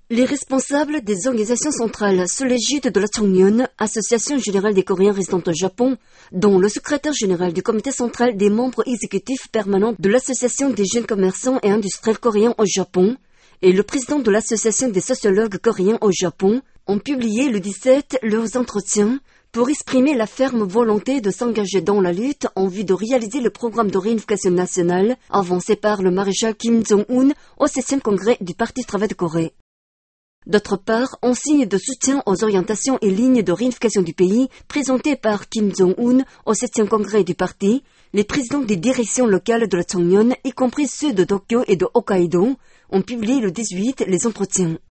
Les responsables des organisations centrales sous l'égide de la Chongnyeon, Association générale des Coréens résidant au Japon, dont le secrétaire général du comité central des membres exécutifs permanents de l'Association des jeunes commerçants et industriels coréens au Japon, et le président de l'Association des sociologues coréens au Japon, ont publié le 17 leurs entretiens pour exprimer la ferme volonté de s'engager dans la lutte en vue de réaliser le programme de réunification nationale avancé par le maréchal Kim Jong-un au 7e congrès du Parti Travail de Corée. D'autre part, en signe de soutien aux orientations et lignes de réunification du pays présentées par Kim Jong-un au 7e congrès du parti, les présidents des directions locales de la Chongnyeon, y compris ceux de Tokyo et de Hokkaido, ont publié le 18 les entretiens.